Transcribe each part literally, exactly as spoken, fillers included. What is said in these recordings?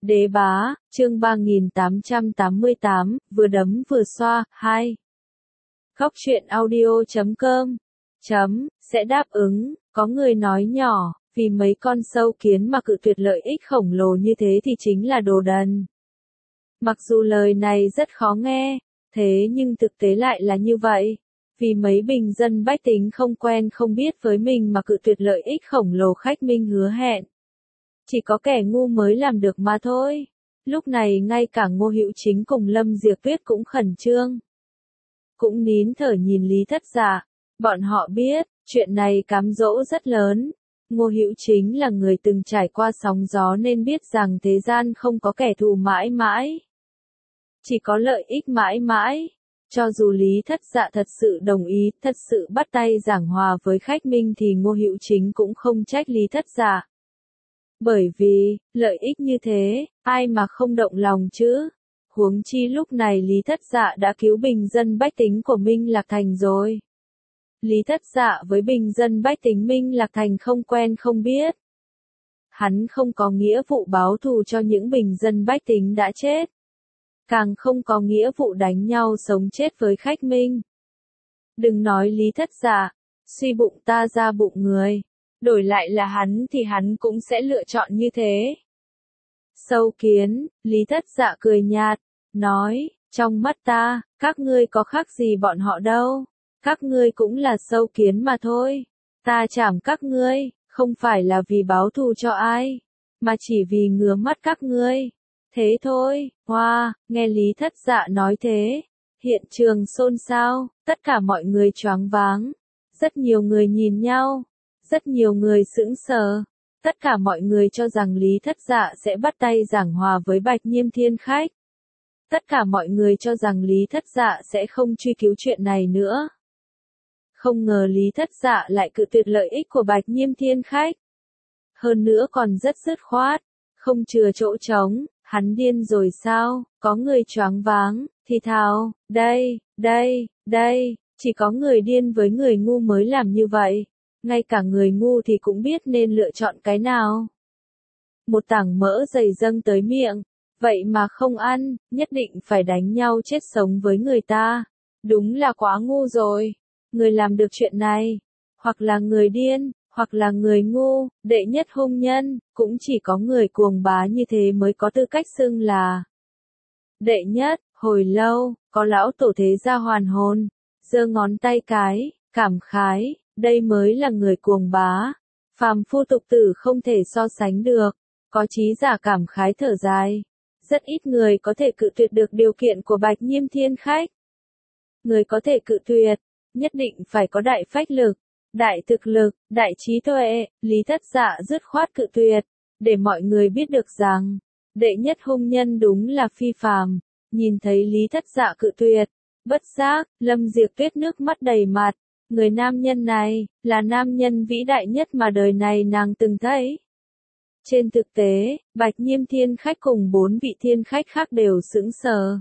Đế bá, chương ba nghìn tám trăm tám mươi tám, vừa đấm vừa xoa, hai. Góc truyện audio chấm com chấm, sẽ đáp ứng, có người nói nhỏ, vì mấy con sâu kiến mà cự tuyệt lợi ích khổng lồ như thế thì chính là đồ đần. Mặc dù lời này rất khó nghe, thế nhưng thực tế lại là như vậy. Vì mấy bình dân bách tính không quen không biết với mình mà cự tuyệt lợi ích khổng lồ khách minh hứa hẹn. Chỉ có kẻ ngu mới làm được mà thôi. Lúc này ngay cả Ngô Hữu Chính cùng Lâm Diệp Tuyết cũng khẩn trương. Cũng nín thở nhìn Lý Thất Dạ. Bọn họ biết, chuyện này cám dỗ rất lớn. Ngô Hữu Chính là người từng trải qua sóng gió nên biết rằng thế gian không có kẻ thù mãi mãi. Chỉ có lợi ích mãi mãi. Cho dù Lý Thất Dạ thật sự đồng ý, thật sự bắt tay giảng hòa với khách minh thì Ngô Hữu Chính cũng không trách Lý Thất Dạ. Bởi vì, lợi ích như thế, ai mà không động lòng chứ? Huống chi lúc này Lý Thất Dạ đã cứu bình dân bách tính của Minh Lạc Thành rồi. Lý Thất Dạ với bình dân bách tính Minh Lạc Thành không quen không biết. Hắn không có nghĩa vụ báo thù cho những bình dân bách tính đã chết. Càng không có nghĩa vụ đánh nhau sống chết với khách minh. Đừng nói Lý Thất Dạ, suy bụng ta ra bụng người. Đổi lại là hắn thì hắn cũng sẽ lựa chọn như thế. Sâu kiến, Lý Thất Dạ cười nhạt, nói, trong mắt ta, các ngươi có khác gì bọn họ đâu. Các ngươi cũng là sâu kiến mà thôi. Ta chảm các ngươi, không phải là vì báo thù cho ai, mà chỉ vì ngứa mắt các ngươi. Thế thôi, hoa, wow, nghe Lý Thất Dạ nói thế. Hiện trường xôn xao, tất cả mọi người choáng váng. Rất nhiều người nhìn nhau. Rất nhiều người sững sờ. Tất cả mọi người cho rằng Lý Thất Dạ sẽ bắt tay giảng hòa với Bạch Nhiêm Thiên Khách. Tất cả mọi người cho rằng Lý Thất Dạ sẽ không truy cứu chuyện này nữa. Không ngờ Lý Thất Dạ lại cự tuyệt lợi ích của Bạch Nhiêm Thiên Khách. Hơn nữa còn rất dứt khoát, không chừa chỗ trống, hắn điên rồi sao? Có người choáng váng, thì thào, đây, đây, đây, chỉ có người điên với người ngu mới làm như vậy. Ngay cả người ngu thì cũng biết nên lựa chọn cái nào. Một tảng mỡ dày dâng tới miệng, vậy mà không ăn, nhất định phải đánh nhau chết sống với người ta. Đúng là quá ngu rồi. Người làm được chuyện này, hoặc là người điên, hoặc là người ngu, đệ nhất hung nhân, cũng chỉ có người cuồng bá như thế mới có tư cách xưng là đệ nhất. Hồi lâu, có lão tổ thế gia hoàn hồn, giơ ngón tay cái, cảm khái. Đây mới là người cuồng bá. Phàm phu tục tử không thể so sánh được. Có trí giả cảm khái thở dài. Rất ít người có thể cự tuyệt được điều kiện của Bạch Nhiêm Thiên Khách. Người có thể cự tuyệt, nhất định phải có đại phách lực, đại thực lực, đại trí tuệ. Lý Thất Dạ dứt khoát cự tuyệt, để mọi người biết được rằng, đệ nhất hung nhân đúng là phi phàm. Nhìn thấy Lý Thất Dạ cự tuyệt, bất giác, Lâm Diệp Tuyết nước mắt đầy mặt. Người nam nhân này, là nam nhân vĩ đại nhất mà đời này nàng từng thấy. Trên thực tế, Bạch Nhiêm Thiên Khách cùng bốn vị thiên khách khác đều sững sờ.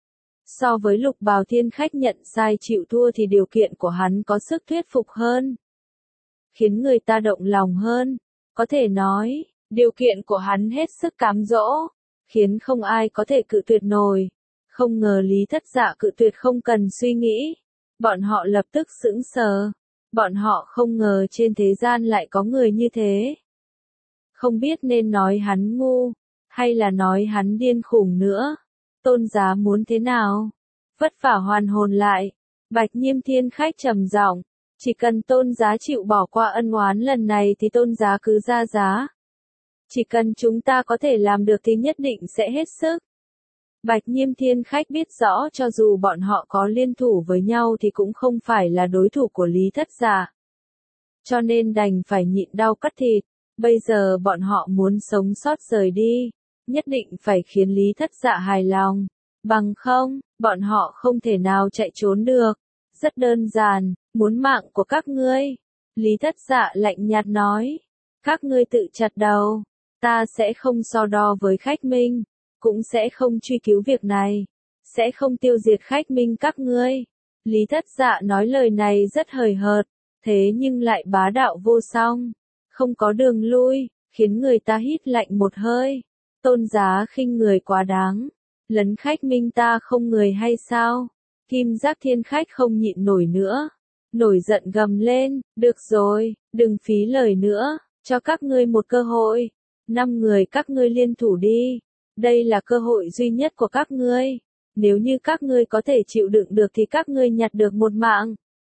So với Lục Bào Thiên Khách nhận sai chịu thua thì điều kiện của hắn có sức thuyết phục hơn. Khiến người ta động lòng hơn. Có thể nói, điều kiện của hắn hết sức cám dỗ. Khiến không ai có thể cự tuyệt nổi. Không ngờ Lý Thất Dạ cự tuyệt không cần suy nghĩ. Bọn họ lập tức sững sờ. Bọn họ không ngờ trên thế gian lại có người như thế. Không biết nên nói hắn ngu, hay là nói hắn điên khủng nữa. Tôn giá muốn thế nào? Vất vả hoàn hồn lại. Bạch Nhiêm Thiên Khách trầm giọng, chỉ cần tôn giá chịu bỏ qua ân oán lần này thì tôn giá cứ ra giá. Chỉ cần chúng ta có thể làm được thì nhất định sẽ hết sức. Bạch Nhiêm Thiên Khách biết rõ cho dù bọn họ có liên thủ với nhau thì cũng không phải là đối thủ của Lý Thất Dạ. Cho nên đành phải nhịn đau cắt thịt. Bây giờ bọn họ muốn sống sót rời đi, nhất định phải khiến Lý Thất Dạ hài lòng. Bằng không, bọn họ không thể nào chạy trốn được. Rất đơn giản, muốn mạng của các ngươi. Lý Thất Dạ lạnh nhạt nói. Các ngươi tự chặt đầu. Ta sẽ không so đo với khách minh. Cũng sẽ không truy cứu việc này. Sẽ không tiêu diệt khách minh các ngươi. Lý Thất Dạ nói lời này rất hời hợt. Thế nhưng lại bá đạo vô song. Không có đường lui, khiến người ta hít lạnh một hơi. tôn giá khinh người quá đáng, lấn khách minh ta không người hay sao? Kim Giác Thiên Khách không nhịn nổi nữa, nổi giận gầm lên, được rồi, đừng phí lời nữa, cho các ngươi một cơ hội, năm người các ngươi liên thủ đi, đây là cơ hội duy nhất của các ngươi, nếu như các ngươi có thể chịu đựng được thì các ngươi nhặt được một mạng.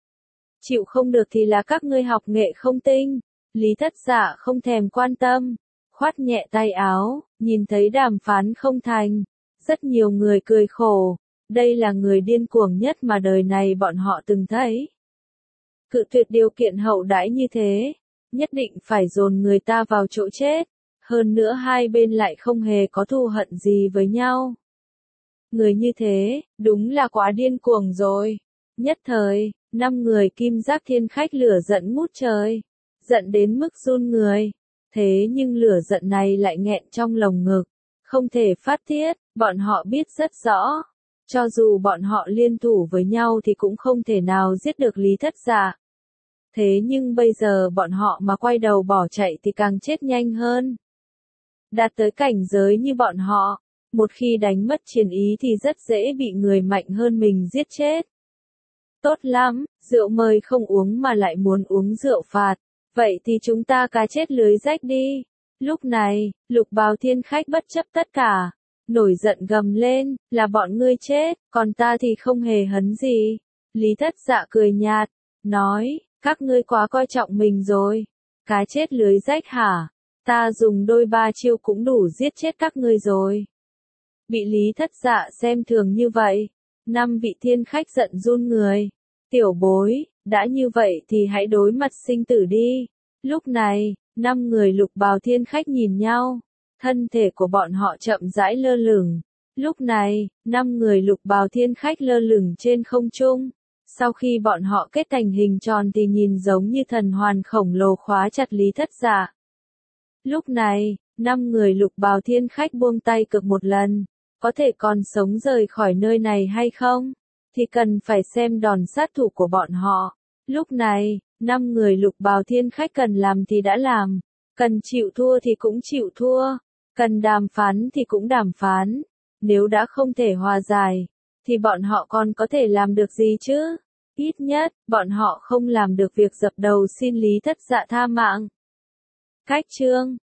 Chịu không được thì là các ngươi học nghệ không tinh. Lý Thất Dạ không thèm quan tâm, khoát nhẹ tay áo, nhìn thấy đàm phán không thành, rất nhiều người cười khổ, đây là người điên cuồng nhất mà đời này bọn họ từng thấy. Cự tuyệt điều kiện hậu đãi như thế, nhất định phải dồn người ta vào chỗ chết, hơn nữa hai bên lại không hề có thù hận gì với nhau. Người như thế, đúng là quá điên cuồng rồi. Nhất thời, năm người Kim Giác Thiên Khách lửa giận ngút trời, giận đến mức run người. Thế nhưng lửa giận này lại nghẹn trong lồng ngực, không thể phát tiết, bọn họ biết rất rõ. Cho dù bọn họ liên thủ với nhau thì cũng không thể nào giết được Lý Thất Dạ. Thế nhưng bây giờ bọn họ mà quay đầu bỏ chạy thì càng chết nhanh hơn. Đạt tới cảnh giới như bọn họ, một khi đánh mất chiến ý thì rất dễ bị người mạnh hơn mình giết chết. Tốt lắm, rượu mời không uống mà lại muốn uống rượu phạt, vậy thì chúng ta cá chết lưới rách đi. Lúc này, Lục Bào Thiên Khách bất chấp tất cả, nổi giận gầm lên, là bọn ngươi chết, còn ta thì không hề hấn gì. Lý Thất Dạ cười nhạt, nói, các ngươi quá coi trọng mình rồi. Cá chết lưới rách hả? Ta dùng đôi ba chiêu cũng đủ giết chết các ngươi rồi. Bị Lý Thất Dạ xem thường như vậy, năm vị thiên khách giận run người. Tiểu bối, đã như vậy thì hãy đối mặt sinh tử đi. Lúc này, năm người Lục Bào Thiên Khách nhìn nhau, thân thể của bọn họ chậm rãi lơ lửng. Lúc này, năm người Lục Bào Thiên Khách lơ lửng trên không trung. Sau khi bọn họ kết thành hình tròn thì nhìn giống như thần hoàn khổng lồ khóa chặt Lý Thất Dạ. Lúc này, năm người Lục Bào Thiên Khách buông tay cực một lần, có thể còn sống rời khỏi nơi này hay không, thì cần phải xem đòn sát thủ của bọn họ. Lúc này, năm người Lục Bào Thiên Khách cần làm thì đã làm, cần chịu thua thì cũng chịu thua, cần đàm phán thì cũng đàm phán. Nếu đã không thể hòa giải, thì bọn họ còn có thể làm được gì chứ? Ít nhất, bọn họ không làm được việc dập đầu xin Lý Thất Dạ tha mạng. Cách chương